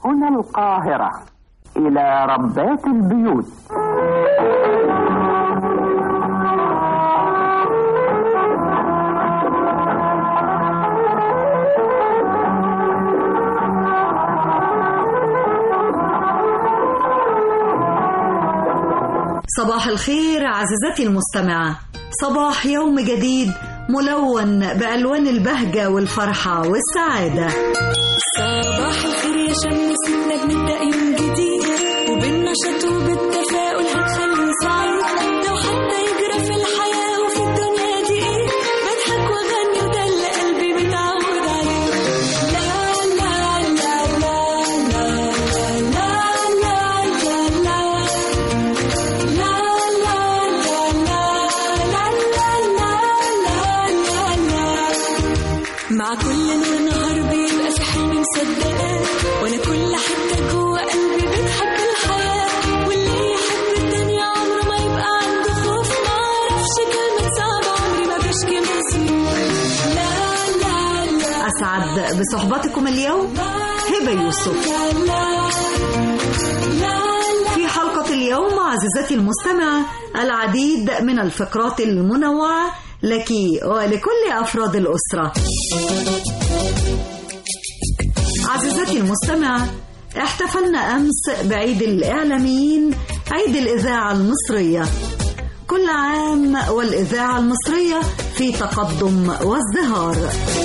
هنا القاهرة، إلى ربات البيوت. صباح الخير عزيزتي المستمعة، صباح يوم جديد ملون بألوان البهجة والفرحة والسعادة. صباح الخير يا شمسنا، بنبدأ يوم جديد وبالنشاط وبالتفاؤل هنخلي سعيد. لو حتى يجرى في الحياة وفي الدنيا دي ايه، بضحك واغني وده اللي قلبي متعود عليه. لا لا لا لا مع كل نور نهار بيبقى في حلم مصدقاه، وانا كل حته جوه قلبي بتحب الحياه. واللي يحب الدنيا عمره ما يبقى عنده خوف، ما اعرفش كلمه صعبه عمري ما بشكي من. لا لا لا أسعد بصحبتكم اليوم هبة يوسف. في حلقة اليوم عزيزتي المستمعة العديد من الفقرات المنوعة لك ولكل أفراد الأسرة. عزيزتي المستمعة، احتفلنا أمس بعيد الإعلاميين، عيد الإذاعة المصرية. كل عام والإذاعة المصرية في تقدم وازدهار.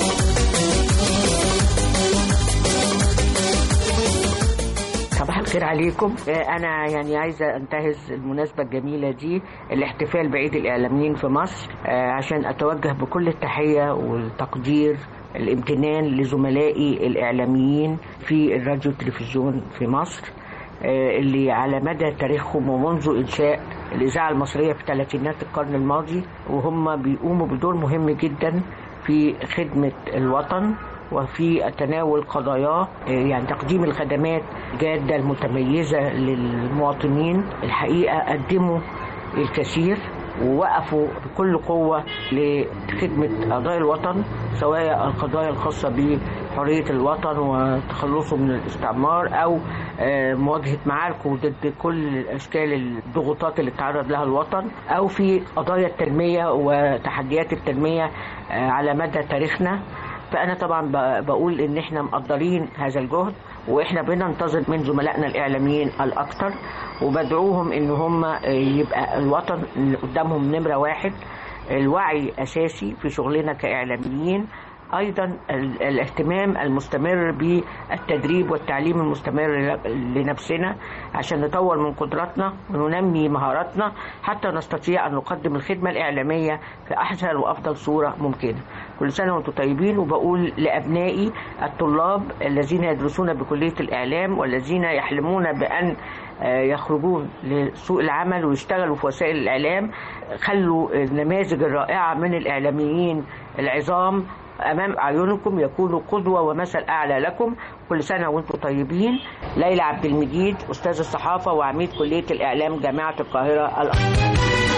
صباح الخير عليكم. أنا يعني عايزة أنتهز المناسبة الجميلة دي، الاحتفال بعيد الإعلاميين في مصر، عشان أتوجه بكل التحية والتقدير الامتنان لزملائي الإعلاميين في الراديو والتلفزيون في مصر، اللي على مدى تاريخهم ومنذ إنشاء الإذاعة المصرية في ثلاثينات القرن الماضي وهم بيقوموا بدور مهم جدا في خدمة الوطن وفي تناول قضاياه، يعني تقديم الخدمات الجادة المتميزة للمواطنين. الحقيقة قدموا الكثير ووقفوا بكل قوة لخدمة قضايا الوطن، سواء القضايا الخاصة بحرية الوطن وتخلصه من الاستعمار أو مواجهة معاركه ضد كل أشكال الضغوطات اللي تعرض لها الوطن، أو في قضايا التنمية وتحديات التنمية على مدى تاريخنا. فأنا طبعا بقول إن إحنا مقدرين هذا الجهد، وإحنا بننتظر من زملائنا الإعلاميين الأكثر، وبدعوهم إن هم يبقى الوطن اللي قدامهم نمرة واحد. الوعي أساسي في شغلنا كإعلاميين، أيضا الاهتمام المستمر بالتدريب والتعليم المستمر لنفسنا عشان نطور من قدراتنا وننمي مهاراتنا حتى نستطيع أن نقدم الخدمة الإعلامية في أحسن وأفضل صورة ممكنة. كل سنة وانتم طيبين. وبقول لأبنائي الطلاب الذين يدرسون بكلية الإعلام والذين يحلمون بأن يخرجون لسوق العمل ويشتغلوا في وسائل الإعلام، خلوا النماذج الرائعة من الإعلاميين العظام أمام أعينكم، يكونوا قدوة ومثل أعلى لكم. كل سنة وانتم طيبين. ليلى عبد المجيد، أستاذ الصحافة وعميد كلية الإعلام جامعة القاهرة الأكبر.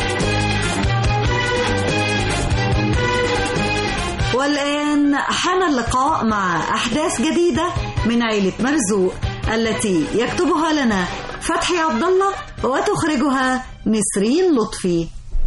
والآن حان اللقاء مع أحداث جديدة من عيلة مرزوق التي يكتبها لنا فتحي عبد الله وتخرجها نسرين لطفي.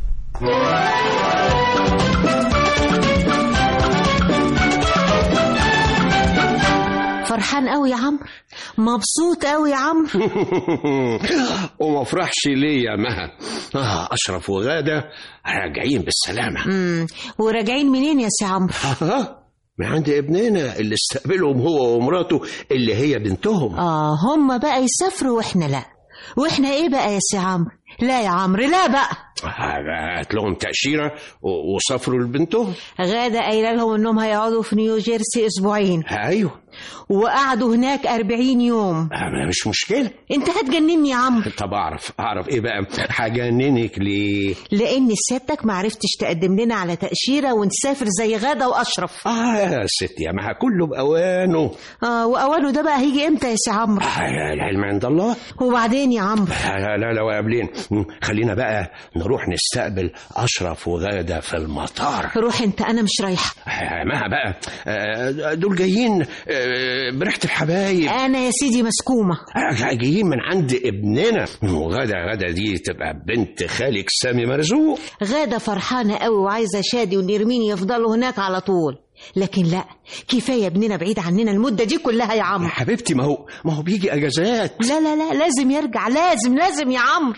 فرحان قوي يا عمرو، مبسوط قوي يا عمرو. وما افرحش ليه يا مها؟ اشرف وغاده راجعين بالسلامه. وراجعين منين يا سي عمرو؟ من عند ابننا اللي استقبلهم هو ومراته اللي هي بنتهم. هم بقى يسافروا واحنا لا. واحنا ايه بقى يا سي عمرو؟ لا يا عمرو لا بقى. هات لهم تأشيرة وسافروا لبنتهم. غادة قايله لهم انهم هيقعدوا في نيوجيرسي اسبوعين. ايوه. وقعدوا هناك 40 يوم. مش مشكلة. انت هتجنني يا عمرو. طب اعرف ايه بقى هجننك ليه؟ لان سيادتك معرفتش تقدم لنا على تأشيرة ونسافر زي غادة واشرف. يا ستي يا ما كله باوانه. واوانه ده بقى هيجي امتى يا سي عمرو؟ العلم عند الله. وبعدين يا عمرو؟ لا وقبلين خلينا بقى نروح نستقبل أشرف وغادة في المطار. روح انت، انا مش رايحة. مها بقى، دول جايين بريحة الحبايب. انا يا سيدي مسكومة. جايين من عند ابننا، وغادة دي تبقى بنت خالك سامي مرزوق. غادة فرحانة قوي وعايزة شادي ونرمين يفضلوا هناك على طول، لكن لا، كفاية ابننا بعيد عننا المدة دي كلها يا عمرو. يا حبيبتي، ما هو بيجي اجازات. لا لازم يرجع، لازم يا عمرو.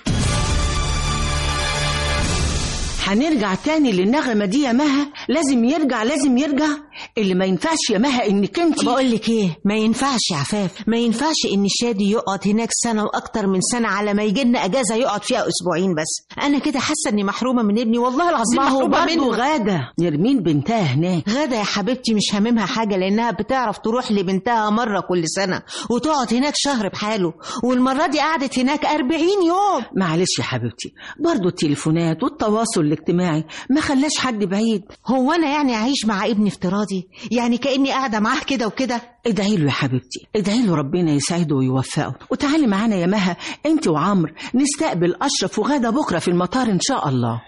هنرجع تاني للنغمة دي يا مها. لازم يرجع. اللي ما ينفعش يا مها انك انت. بقول لك ايه، ما ينفعش يا عفاف، ما ينفعش ان شادي يقعد هناك سنة واكتر من سنة على ما يجي لنا اجازة يقعد فيها اسبوعين بس. انا كده حاسة اني محرومة من ابني، والله العظيم ما هو محرومة منه. غادة نرمين بنتها هناك. غادة يا حبيبتي مش هاممها حاجة، لانها بتعرف تروح لبنتها مرة كل سنة وتقعد هناك شهر بحاله، والمرة دي قعدت هناك 40 يوم. معلش يا حبيبتي، برضو التليفونات والتواصل الاجتماعي ما خلاش حد بعيد. هو انا يعني اعيش مع ابني افتراضي؟ يعني كأني قاعدة معاه كده وكده؟ ادعي له يا حبيبتي، ادعي له ربنا يسعده ويوفقه. وتعالي معانا يا مها انت وعمرو، نستقبل اشرف وغادة بكرة في المطار ان شاء الله.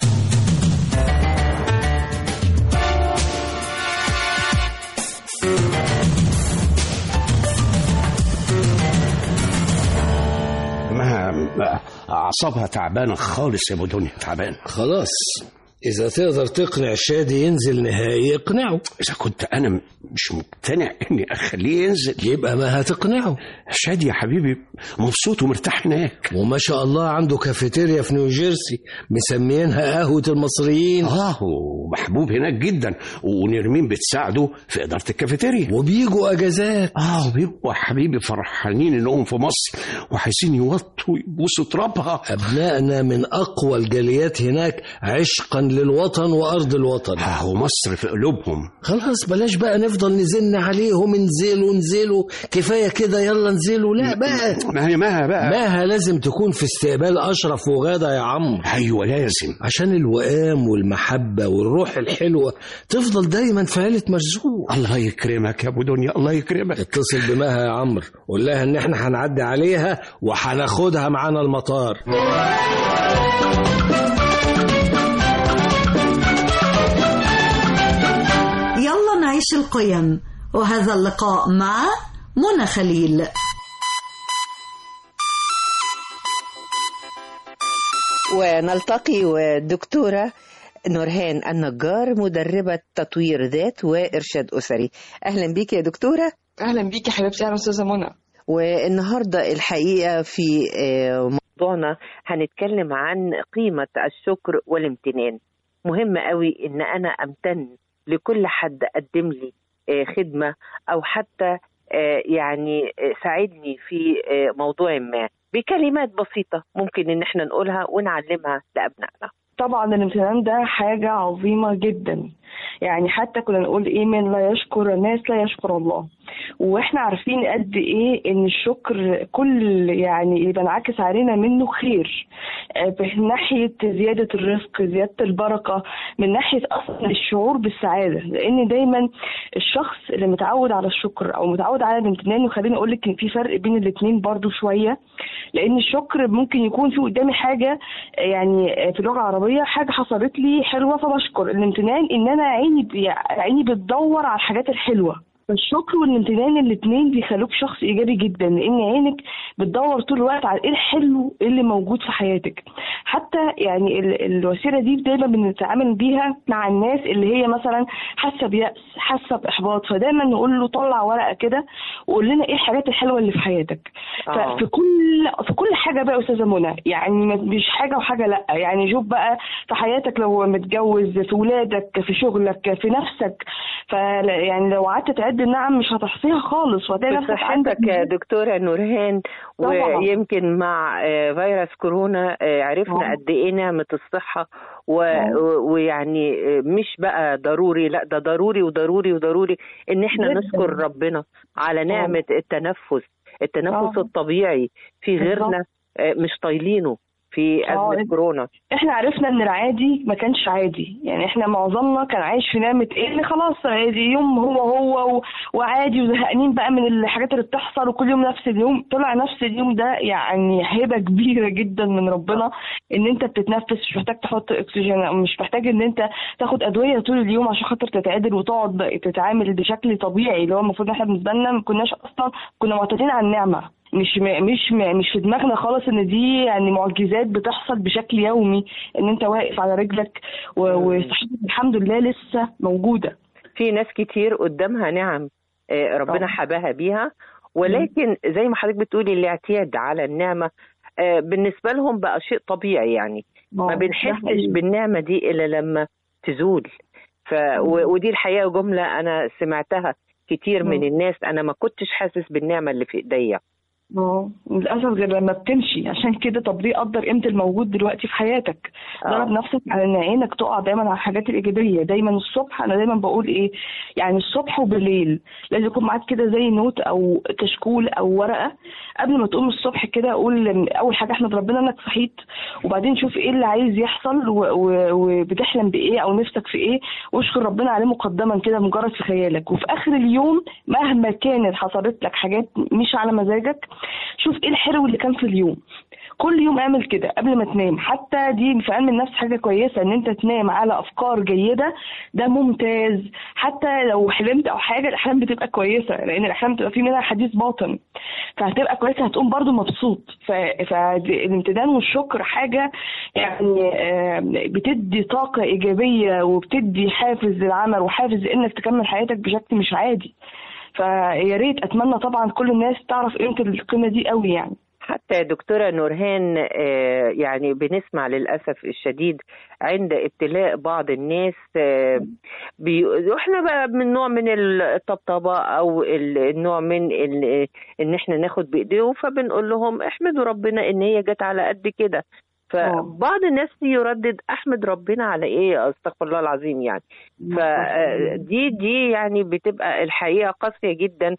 ما اعصابها تعبانه خالص يا ابو دنيا، تعبان خلاص. إذا تقدر تقنع شادي ينزل نهائي اقنعه. إذا كنت أنا مش مقتنع إني أخليه ينزل، يبقى ما هتقنعه. شادي يا حبيبي مبسوط ومرتاح هناك، وما شاء الله عنده كافيتيريا في نيوجيرسي مسميينها قهوة المصريين. ومحبوب هناك جدا، ونرمين بتساعده في إدارة الكافيتيريا، وبيجوا أجازات. وبيبقوا حبيبي فرحانين إنهم في مصر وعايزين يوطوا يبوسوا ترابها. أبنائنا من أقوى الجاليات هناك عشقا للوطن وأرض الوطن. ومصر في قلوبهم. خلاص بلاش بقى نفضل نزن عليهم، انزلوا كفاية كده، يلا انزلوا. لا بقى، ما هي ماها لازم تكون في استقبال أشرف وغادة يا عم. أيوة لازم، عشان الوئام والمحبة والروح الحلوة تفضل دايما في عيلة مرزوق. الله يكرمك يا أبو دنيا، الله يكرمك. اتصل بمها يا عمرو، قول لها إن احنا هنعدي عليها وهناخدها معانا المطار. يلا نعيش القيم، وهذا اللقاء مع منى خليل. ونلتقي والدكتورة نورهان النجار، مدربة تطوير ذات وإرشاد أسري. أهلا بيك يا دكتورة. أهلا بيك يا حبيبتي. أهلا أستاذة منى. والنهاردة الحقيقة في موضوعنا هنتكلم عن قيمة الشكر والامتنان. مهم قوي إن أنا أمتن لكل حد قدم لي خدمة أو حتى يعني ساعدني في موضوع ما، بكلمات بسيطة ممكن إن احنا نقولها ونعلمها لأبنائنا. طبعا الامتنان ده حاجة عظيمة جدا، يعني حتى كنا نقول ايه، من لا يشكر الناس لا يشكر الله. واحنا عارفين قد ايه ان الشكر كل يعني اللي بنعكس علينا منه خير، من ناحية زيادة الرزق، زيادة البركة، من ناحية اصلا الشعور بالسعادة. لان دايما الشخص اللي متعود على الشكر او متعود على الامتنان، وخليني اقول لك ان في فرق بين الاثنين برضو شوية، لان الشكر ممكن يكون في قدامي حاجة يعني في اللغة العربية حاجة حصلت لي حلوة فبشكر. الامتنان ان انا عيني بتدور على الحاجات الحلوة. فالشكر والامتنان الاثنين بيخلوك شخص ايجابي جدا، لان عينك بتدور طول الوقت على ايه الحلو اللي موجود في حياتك. حتى يعني الوسيله دي دايما بنتعامل بيها مع الناس اللي هي مثلا حاسه بيأس، حاسه باحباط، فدايما نقول له طلع ورقه كده وقول لنا ايه الحاجات الحلوه اللي في حياتك. ففي كل حاجه بقى يا استاذه منى، يعني مش حاجه وحاجه لا، يعني شوف بقى في حياتك، لو متجوز، في ولادك، في شغلك، في نفسك، فيعني لو قعدت تعد النعم مش هتحصيها خالص، وهتلاقي نفسك عندك يا دكتورة نورهان. ويمكن مع فيروس كورونا عرفنا قد ايه نعمة الصحة، ويعني مش بقى ضروري، لا ده ضروري وضروري وضروري ان احنا نشكر ربنا على نعمة التنفس الطبيعي في غيرنا مش طايلينه. في أزمة كورونا. احنا عرفنا ان العادي ما كانش عادي، يعني احنا معظمنا كان عايش في نعمة ايه اللي خلاص يوم هو وعادي وزهقانين بقى من الحاجات اللي بتحصل وكل يوم نفس اليوم. طلع نفس اليوم ده يعني هبة كبيرة جدا من ربنا، ان انت بتتنفس، مش محتاج تحط اكسجين، مش محتاج ان انت تاخد ادوية طول اليوم عشان خاطر تتعدل وتقعد تتعامل بشكل طبيعي، اللي هو المفروض احنا بالنسبة لنا ما كناش اصلا كنا معتادين على النعمة. مش في دماغنا خالص ان دي يعني معجزات بتحصل بشكل يومي، ان انت واقف على رجلك وصحتك الحمد لله لسه موجوده. في ناس كتير قدامها نعم ربنا حباها بيها، ولكن زي ما حضرتك بتقولي الاعتياد على النعمه بالنسبه لهم بقى شيء طبيعي، يعني ما بنحسش بالنعمه دي الا لما تزول. ودي الحقيقه جمله انا سمعتها كتير من الناس، انا ما كنتش حاسس بالنعمه اللي في ايديا. للاسف غير لما بتمشي. عشان كده طب ليه قدر قيمه الموجود دلوقتي في حياتك؟ ضرب نفسك على ان عينك تقع دايما على الحاجات الايجابيه. دايما الصبح انا دايما بقول ايه، يعني الصبح وبالليل لازم يكون معاك كده زي نوت او كشكول او ورقه، قبل ما تقوم الصبح كده اقول اول حاجه احمد ربنا انك صحيت، وبعدين شوف ايه اللي عايز يحصل وبتحلم بايه او نفسك في ايه، واشكر ربنا عليه مقدما كده مجرد في خيالك. وفي اخر اليوم مهما كانت حصلت لك حاجات مش على مزاجك، شوف ايه الحلو اللي كان في اليوم. كل يوم اعمل كده قبل ما تنام. حتى دي في علم النفس حاجه كويسه ان انت تنام على افكار جيده، ده ممتاز. حتى لو حلمت او حاجه، الاحلام بتبقى كويسه لان الاحلام بتبقى في منها حديث باطن، فهتبقى كويسه، هتقوم برضو مبسوط. فالامتنان والشكر حاجه يعني بتدي طاقه ايجابيه وبتدي حافز للعمل وحافز انك تكمل حياتك بشكل مش عادي. فيا ريت اتمنى طبعا كل الناس تعرف قيمه القيمه دي قوي. يعني حتى دكتورة نورهان يعني بنسمع للأسف الشديد عند ابتلاء بعض الناس احنا بقى من نوع من الطبطبة أو النوع من إن احنا ناخد بإيديهم، فبنقول لهم احمدوا ربنا إن هي جت على قد كده. فبعض الناس يردد احمد ربنا على ايه، استغفر الله العظيم يعني. فدي يعني بتبقى الحقيقه قاسيه جدا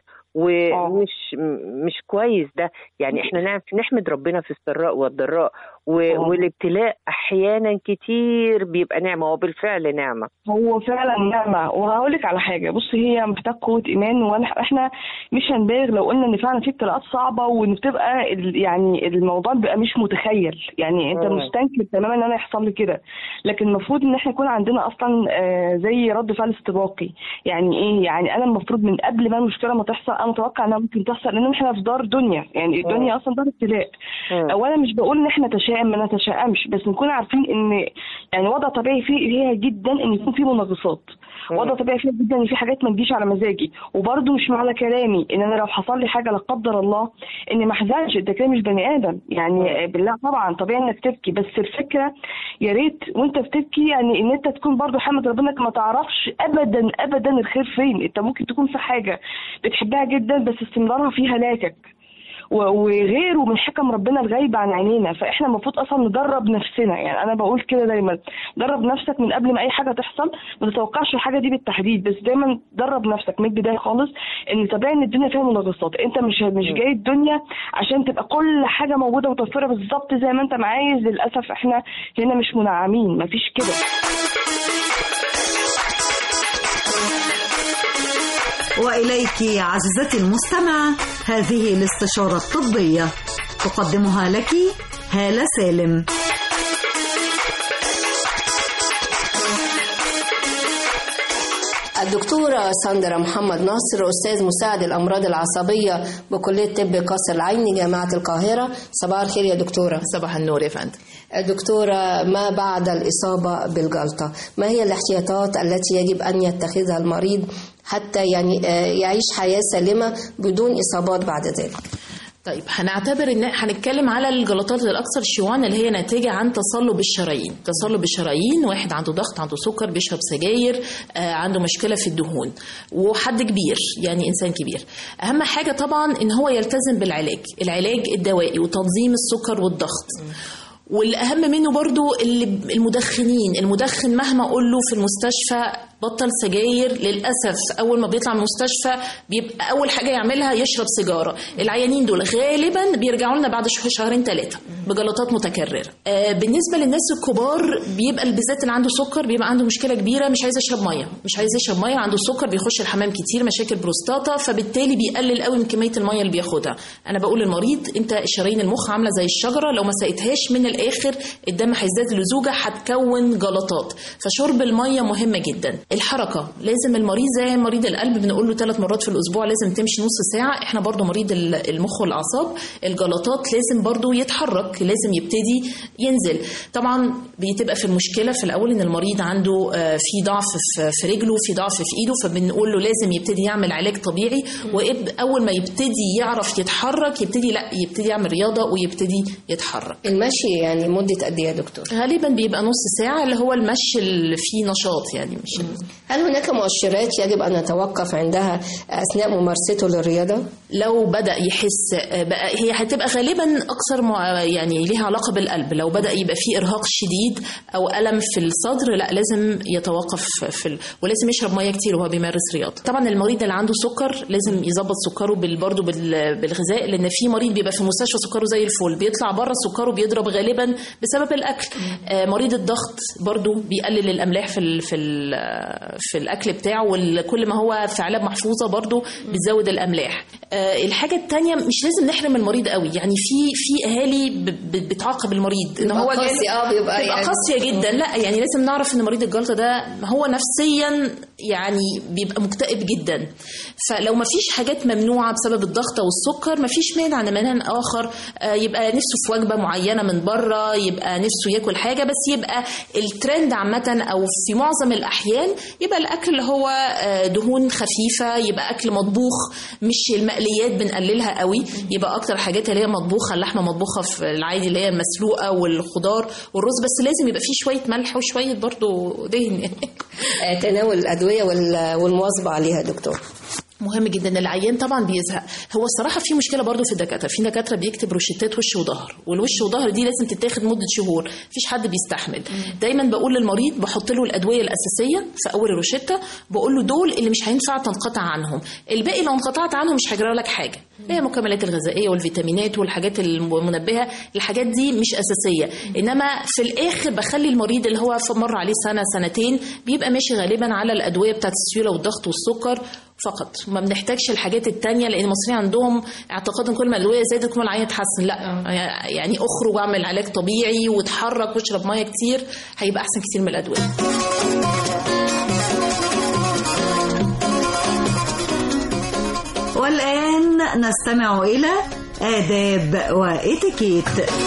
ومش كويس ده. يعني احنا نحمد ربنا في السراء والضراء، والابتلاء احيانا كتير بيبقى نعمه، وبالفعل نعمه. هو فعلا نعمه. وهقول لك على حاجه، بص هي محتاج قوه ايمان، واحنا مش هنبالغ لو قلنا ان فعلا في ابتلاءات صعبه وان بتبقى يعني الموضوع بيبقى مش متخيل، يعني انت مستنكر تماما ان انا يحصل لي كده. لكن المفروض ان احنا يكون عندنا اصلا زي رد فعل استباقي. يعني ايه؟ يعني انا المفروض من قبل ما المشكله ما تحصل انا متوقع انها ممكن تحصل، لان احنا في دار دنيا، يعني الدنيا اصلا دار ابتلاء. وانا مش بقول ان احنا ما نتشائمش، بس نكون عارفين ان يعني وضع طبيعي فيها جدا ان يكون في منغصات، وضع طبيعي فيها جدا ان في حاجات ما تجيش على مزاجي. وبرده مش معنى كلامي ان انا لو حصل لي حاجه لا قدر الله اني ما احزنش، انت كده مش بني ادم يعني. بالله طبعا طبيعي انك تبكي، بس الفكره يا ريت وانت بتبكي يعني ان انت تكون برده حامد ربنا، ما تعرفش ابدا الخير فين. انت ممكن تكون في حاجه بتحبها جدا بس استمرارها فيها هلاكك، وغيره من حكم ربنا الغايبة عن عينينا. فاحنا المفروض اصلا ندرب نفسنا. يعني انا بقول كده دايما، درب نفسك من قبل ما اي حاجه تحصل. ما تتوقعش الحاجه دي بالتحديد، بس دايما درب نفسك من البدايه خالص ان طبيعي ان الدنيا فيها منغصات. انت مش جاي الدنيا عشان تبقى كل حاجه موجوده متوفره بالظبط زي ما انت عايز. للاسف احنا هنا مش منعمين، مفيش كده. وإليك عزيزتي المستمعة هذه الاستشارة الطبية تقدمها لك هالة سالم. الدكتورة ساندرا محمد نصر، أستاذ مساعد الأمراض العصبية بكلية طب قصر العيني جامعة القاهرة. صباح الخير يا دكتورة. صباح النور يا فندم. دكتورة، ما بعد الإصابة بالجلطة، ما هي الاحتياطات التي يجب أن يتخذها المريض حتى يعني يعيش حياة سليمة بدون إصابات بعد ذلك؟ طيب هنعتبر ان هنتكلم على الجلطات الاكثر شيوعا اللي هي ناتجه عن تصلب الشرايين. تصلب الشرايين، واحد عنده ضغط، عنده سكر، بيشرب سجاير، عنده مشكله في الدهون، وحد كبير يعني انسان كبير. اهم حاجه طبعا ان هو يلتزم بالعلاج الدوائي وتنظيم السكر والضغط. والأهم منه برضو المدخنين. المدخن مهما أقول له في المستشفى بطل سجاير، للأسف أول ما بيطلع من المستشفى بيبقى أول حاجة يعملها يشرب سيجارة. العيانين دول غالبا بيرجعوا لنا بعد شهرين 3 بجلطات متكررة. بالنسبة للناس الكبار بيبقى بالذات اللي عنده سكر بيبقى عنده مشكلة كبيرة، مش عايز يشرب مية، عنده سكر، بيخش الحمام كتير، مشاكل بروستاتا، فبالتالي بيقلل قوي من كمية المية اللي بياخدها. أنا بقول للمريض أنت شرايين المخ عاملة زي الشجرة، لو ما سقيتهاش من الآخر الدم هيزداد لزوجة، هتكون جلطات. فشرب المية مهمة جدا. الحركة لازم المريض زي مريض القلب بنقول له 3 مرات في الأسبوع لازم تمشي نص ساعة. احنا برضو مريض المخ والأعصاب الجلطات لازم برضو يتحرك، لازم يبتدي ينزل. طبعا بتبقى في المشكلة في الأول إن المريض عنده في ضعف في رجله، في ضعف في إيده، فبنقول له لازم يبتدي يعمل علاج طبيعي. وأول ما يبتدي يعرف يتحرك يبتدي يعمل رياضة ويبتدي يتحرك. المشي يعني مدة قد ايه يا دكتور؟ غالبا بيبقى نص ساعة، اللي هو المشي اللي فيه نشاط يعني. مش هل هناك مؤشرات يجب أن نتوقف عندها أثناء ممارسته للرياضة؟ لو بدأ يحس بقى هي هتبقى غالبا أكثر يعني ليها علاقة بالقلب. لو بدأ يبقى فيه إرهاق شديد أو ألم في الصدر، لا لازم يتوقف ولازم يشرب مية كتير وهو بيمارس رياضة. طبعا المريض اللي عنده سكر لازم يظبط سكره برضه بالغذاء، لأن في مريض بيبقى في المستشفى سكره زي الفل، بيطلع بره سكره بيضرب غالبا بسبب الأكل. مريض الضغط برضه بيقلل الأملاح في الأكل بتاعه، وكل ما هو في علب محفوظة برضه بتزود الأملاح. الحاجة التانية مش لازم نحرم المريض قوي، يعني في أهالي بتعاقب المريض إن هو بيبقى يعني قاسية جدا. لا يعني لازم نعرف إن مريض الجلطة ده هو نفسيا يعني بيبقى مكتئب جدا. فلو ما فيش حاجات ممنوعة بسبب الضغط والسكر، ما فيش مانع إن مانع آخر يبقى نفسه في وجبة معينة من بره، يبقى نفسه ياكل حاجة، بس يبقى الترند عامة أو في معظم الأحيان يبقى الأكل اللي هو دهون خفيفة، يبقى أكل مطبوخ، مش المقليات بنقللها قوي، يبقى أكتر حاجات اللي هي مطبوخة، اللحمة مطبوخة في العادي اللي هي المسلوقة والخضار والرز، بس لازم يبقى فيه شوية ملح وشوية برضو دهن. تناول الأدوية والمواظبة عليها دكتور مهم جدا. العيان طبعا بيزهق. هو الصراحه في مشكله برضو في الدكاتره، في دكاتره بيكتب روشتات وش وظهر، والوش وظهر دي لازم تتاخد مده شهور، مفيش حد بيستحمل. دايما بقول للمريض بحط له الادويه الاساسيه في اول الروشته، بقول له دول اللي مش هينفع تنقطع عنهم، الباقي لو انقطعت عنهم مش هيجرى لك حاجه. هي المكملات الغذائيه والفيتامينات والحاجات المنبهه، الحاجات دي مش اساسيه. انما في الاخر بخلي المريض اللي هو مر عليه سنه سنتين بيبقى ماشي غالبا على الادويه بتاعت السيوله والضغط والسكر فقط، ما بنحتاجش الحاجات التانية، لأن المصريين عندهم اعتقاد ان كل ما الأدوية زادت كل ما العيان يتحسن. لا يعني اخرج واعمل علاج طبيعي وتحرك واشرب ميه كتير، هيبقى احسن كتير من الأدوية. والآن نستمع إلى آداب وإتيكيت.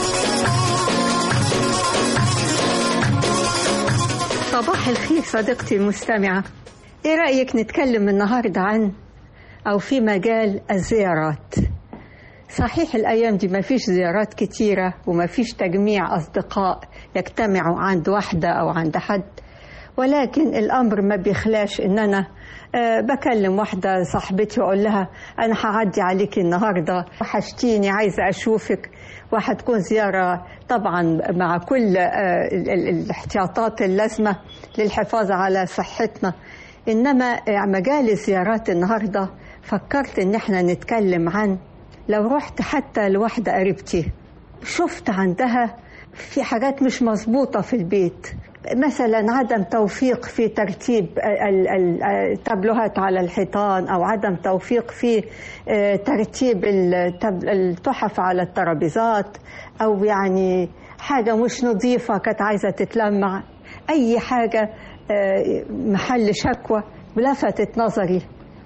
صباح الخير صديقتي المستمعة، ايه رأيك نتكلم النهاردة عن او في مجال الزيارات؟ صحيح الايام دي ما فيش زيارات كتيرة وما فيش تجميع اصدقاء يجتمعوا عند واحدة او عند حد، ولكن الامر ما بيخلاش ان انا بكلم واحدة صاحبتي واقول لها انا هعدي عليك النهاردة وحشتيني عايزة اشوفك، وهتكون زيارة طبعا مع كل الاحتياطات اللازمة للحفاظ على صحتنا. إنما مجال الزيارات النهاردة فكرت إن احنا نتكلم عن لو رحت حتى لواحدة قريبتي شفت عندها في حاجات مش مظبوطة في البيت، مثلا عدم توفيق في ترتيب التابلوهات على الحيطان، أو عدم توفيق في ترتيب التحف على الترابيزات، أو يعني حاجة مش نظيفة كانت عايزة تتلمع، أي حاجة محل شكوى لفتت نظري،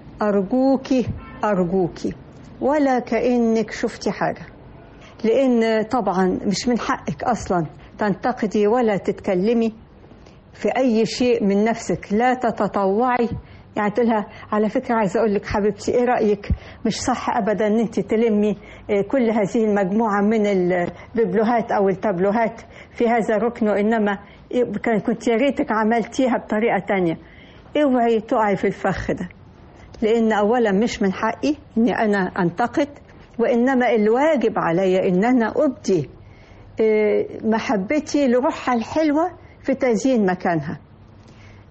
أرجوكي ولا كأنك شفتي حاجة، لأن طبعا مش من حقك أصلا تنتقدي ولا تتكلمي في أي شيء من نفسك، لا تتطوعي. يعني تقولها على فكرة عايزة أقول لك حبيبتي إيه رأيك، مش صح أبدا أن أنت تلمي كل هذه المجموعة من البيبلوهات أو التابلوهات في هذا الركن، وإنما كنت يا ريتك عملتيها بطريقة تانية. اوعي تقعي في الفخ ده، لأن أولا مش من حقي أني أنا أنتقد، وإنما الواجب علي أن أنا أبدي محبتي لروحها الحلوة في تزيين مكانها.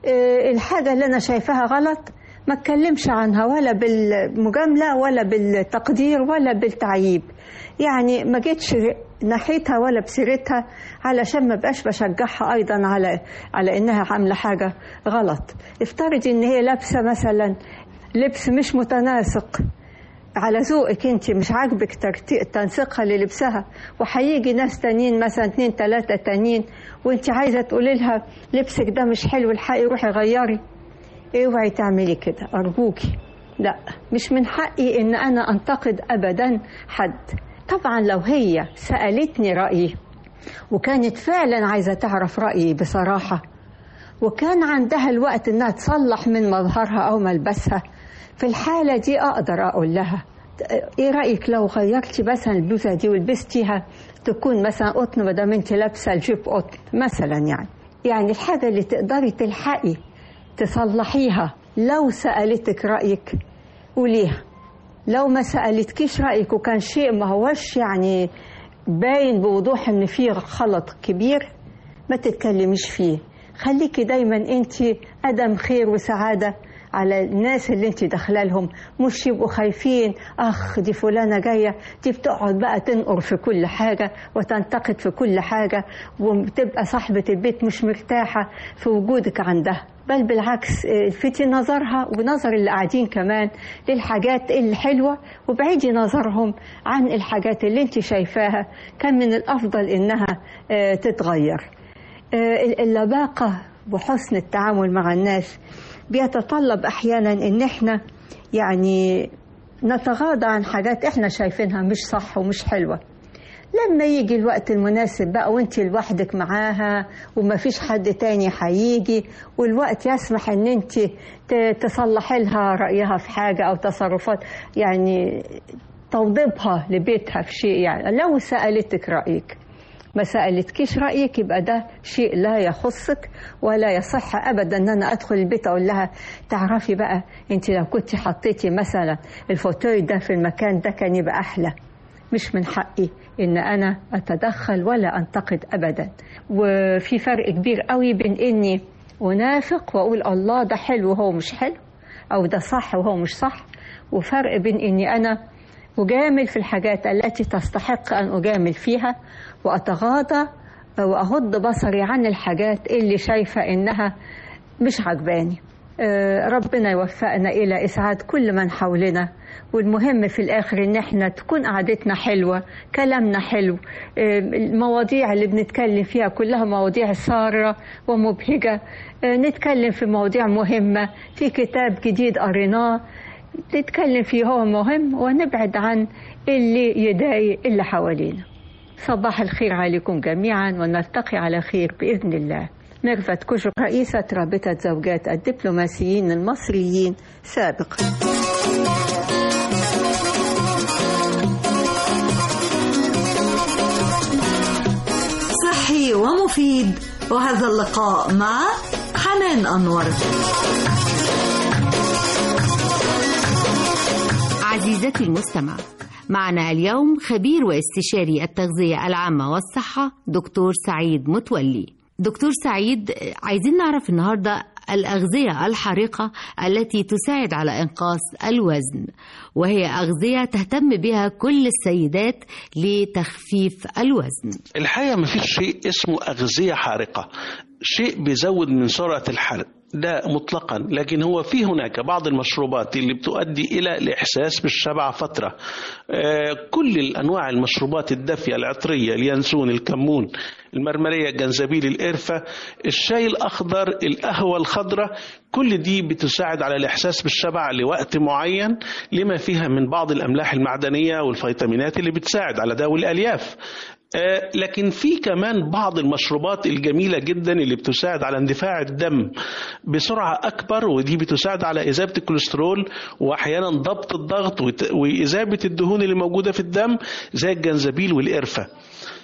الحاجة اللي أنا شايفاها غلط ما اتكلمش عنها ولا بالمجاملة ولا بالتقدير ولا بالتعييب. يعني ما جيتش ناحيتها ولا بسيرتها علشان ما بقاش بشجعها أيضا على إنها عاملة حاجة غلط. افترضي إن هي لابسة مثلا لبس مش متناسق على ذوقك انت، مش عاجبك تنسيقها للبسها، وهيجي ناس تانيين مثلا 2 3 تانيين وانت عايزة تقولي لها لبسك ده مش حلو الحقي روحي غيري. اوعي تعملي كده أرجوكي. لا، مش من حقي ان انا انتقد ابدا حد. طبعا لو هي سألتني رأيي وكانت فعلا عايزة تعرف رأيي بصراحة وكان عندها الوقت انها تصلح من مظهرها او ملبسها، في الحالة دي اقدر اقول لها ايه رأيك لو غيرتي مثلا البلوزة دي ولبستيها تكون مثلا قطن ما دام انت لابسة الجيب قطن مثلا. يعني الحاجة اللي تقدري تلحقي تصلحيها. لو سألتك رأيك قوليها، لو ما سألتكيش رأيك وكان شيء ما هوش يعني باين بوضوح ان فيه خلط كبير ما تتكلميش فيه. خليكي دايما انت قدم خير وسعادة على الناس اللي انت داخله لهم، مش يبقوا خايفين دي فلانة جاية دي بتقعد بقى تنقر في كل حاجة وتنتقد في كل حاجة وبتبقى صاحبة البيت مش مرتاحة في وجودك عندها. بل بالعكس الفتي نظرها ونظر اللي قاعدين كمان للحاجات الحلوة وبعيدي نظرهم عن الحاجات اللي انت شايفاها كان من الأفضل إنها تتغير. اللباقة وحسن التعامل مع الناس بيتطلب أحيانا إن احنا يعني نتغاضى عن حاجات احنا شايفينها مش صح ومش حلوة. لما يجي الوقت المناسب بقى وانت لوحدك معاها وما فيش حد تاني هيجي والوقت يسمح ان انت تصلحي لها رأيها في حاجة او تصرفات يعني توضيبها لبيتها في شيء. يعني لو سألتك رأيك ما سألتكيش رأيك يبقى ده شيء لا يخصك ولا يصح أبدا أن أنا أدخل البيت أقول لها تعرفي بقى أنت لو كنت حطيتي مثلا الفوتوي ده في المكان ده كان يبقى أحلى. مش من حقي إن أنا أتدخل ولا أنتقد أبدا. وفي فرق كبير قوي بين إني أنافق وأقول الله ده حلو وهو مش حلو أو ده صح وهو مش صح، وفرق بين إني أنا أجامل في الحاجات التي تستحق أن أجامل فيها وأتغاضى وأغض بصري عن الحاجات اللي شايفة إنها مش عجباني. ربنا يوفقنا إلى إسعاد كل من حولنا، والمهم في الآخر إن احنا تكون قعدتنا حلوة، كلامنا حلو، المواضيع اللي بنتكلم فيها كلها مواضيع سارة ومبهجة، نتكلم في مواضيع مهمة، في كتاب جديد قريناه نتكلم فيه هو مهم ونبعد عن اللي يضايق اللي حوالينا. صباح الخير عليكم جميعا ونلتقي على خير بإذن الله. ميرفت كشك رئيسة رابطة زوجات الدبلوماسيين المصريين سابقا. صحي ومفيد، وهذا اللقاء مع حنان أنور. عزيزتي المستمع، معنا اليوم خبير واستشاري التغذية العامة والصحة دكتور سعيد متولي. دكتور سعيد، عايزين نعرف النهاردة الأغذية الحارقة التي تساعد على إنقاص الوزن، وهي أغذية تهتم بها كل السيدات لتخفيف الوزن. الحقيقة ما فيش شيء اسمه أغذية حارقة، شيء بيزود من سرعة الحرق ده مطلقا، لكن هو في هناك بعض المشروبات اللي بتؤدي إلى الإحساس بالشبع فترة. كل الأنواع المشروبات الدافية العطرية، اليانسون، الكمون، المرمرية، الجنزبيل، القرفة، الشاي الأخضر، القهوة الخضراء، كل دي بتساعد على الإحساس بالشبع لوقت معين لما فيها من بعض الأملاح المعدنية والفيتامينات اللي بتساعد على ده والألياف. لكن في كمان بعض المشروبات الجميلة جدا اللي بتساعد على اندفاع الدم بسرعة أكبر، ودي بتساعد على إذابة الكوليسترول وأحيانا ضبط الضغط وإذابة الدهون اللي موجودة في الدم زي الجنزبيل والقرفة.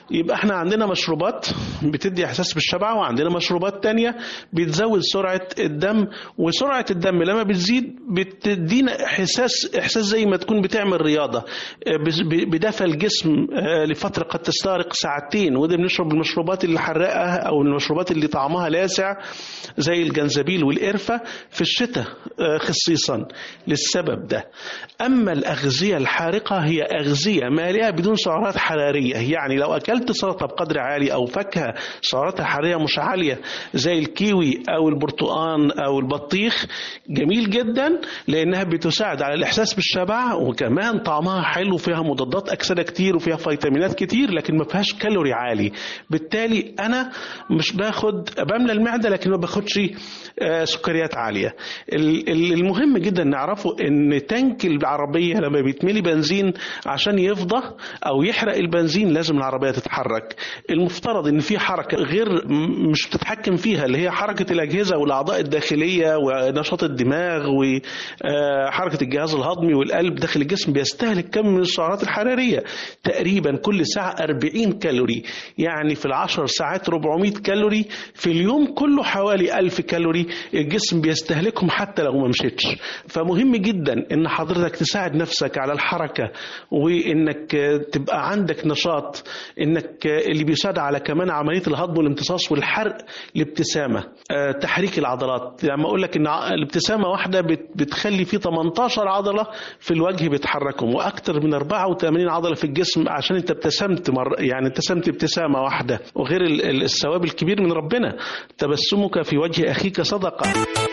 يبقى احنا عندنا مشروبات بتدي احساس بالشبع، وعندنا مشروبات تانية بتزود سرعة الدم، وسرعة الدم لما بتزيد بتدينا احساس زي ما تكون بتعمل رياضة، بدفى الجسم لفترة قد تستغرق ساعتين. وده بنشرب المشروبات اللي حرقها او المشروبات اللي طعمها لاسع زي الجنزبيل والقرفة في الشتاء خصيصا للسبب ده. اما الاغذية الحارقة هي اغذية مالئة بدون سعرات حرارية، يعني لو اكلت سلطة بقدر عالي او فاكهة سعراتها الحرارية مش عالية زي الكيوي او البرتقان او البطيخ، جميل جدا لانها بتساعد على الاحساس بالشبع، وكمان طعمها حلو وفيها مضادات اكسده كتير وفيها فيتامينات كتير، لكن ما فيهاش كالوري عالي. بالتالي انا مش باخد بملى المعده لكن ما باخدش سكريات عاليه. المهم جدا نعرفه ان تانك العربيه لما بيتملي بنزين عشان يفضى او يحرق البنزين لازم العربيه تتحرك. المفترض ان في حركه غير مش بتتحكم فيها، اللي هي حركه الاجهزه والاعضاء الداخليه ونشاط الدماغ وحركه الجهاز الهضمي والقلب داخل الجسم، بيستهلك كم من السعرات الحراريه تقريبا كل ساعه 40 كالوري، يعني في ال10 ساعات 400 كالوري، في اليوم كله حوالي 1000 كالوري الجسم بيستهلكهم حتى لو ما مشيتش. فمهم جدا ان حضرتك تساعد نفسك على الحركه، وانك تبقى عندك نشاط، انك اللي بيساعد على كمان عمليه الهضم والامتصاص والحرق الابتسامه، تحريك العضلات. يعني اقول لك ان الابتسامه واحده بتخلي في 18 عضله في الوجه بيتحركوا، واكثر من 84 عضله في الجسم، عشان انت ابتسمت يعني ابتسمت ابتسامه واحده. وغير الثواب الكبير من ربنا، تبسمك في وجه اخيك صدقه.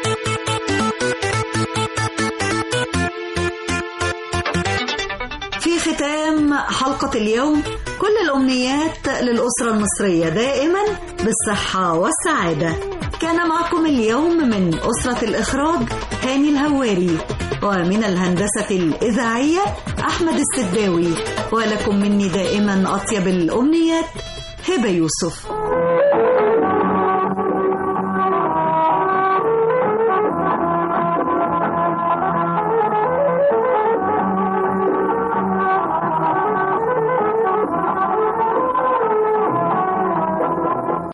في ختام حلقة اليوم كل الأمنيات للأسرة المصرية دائما بالصحة والسعادة. كان معكم اليوم من أسرة الإخراج هاني الهواري، ومن الهندسة الإذاعية أحمد السداوي، ولكم مني دائما أطيب الأمنيات هبة يوسف.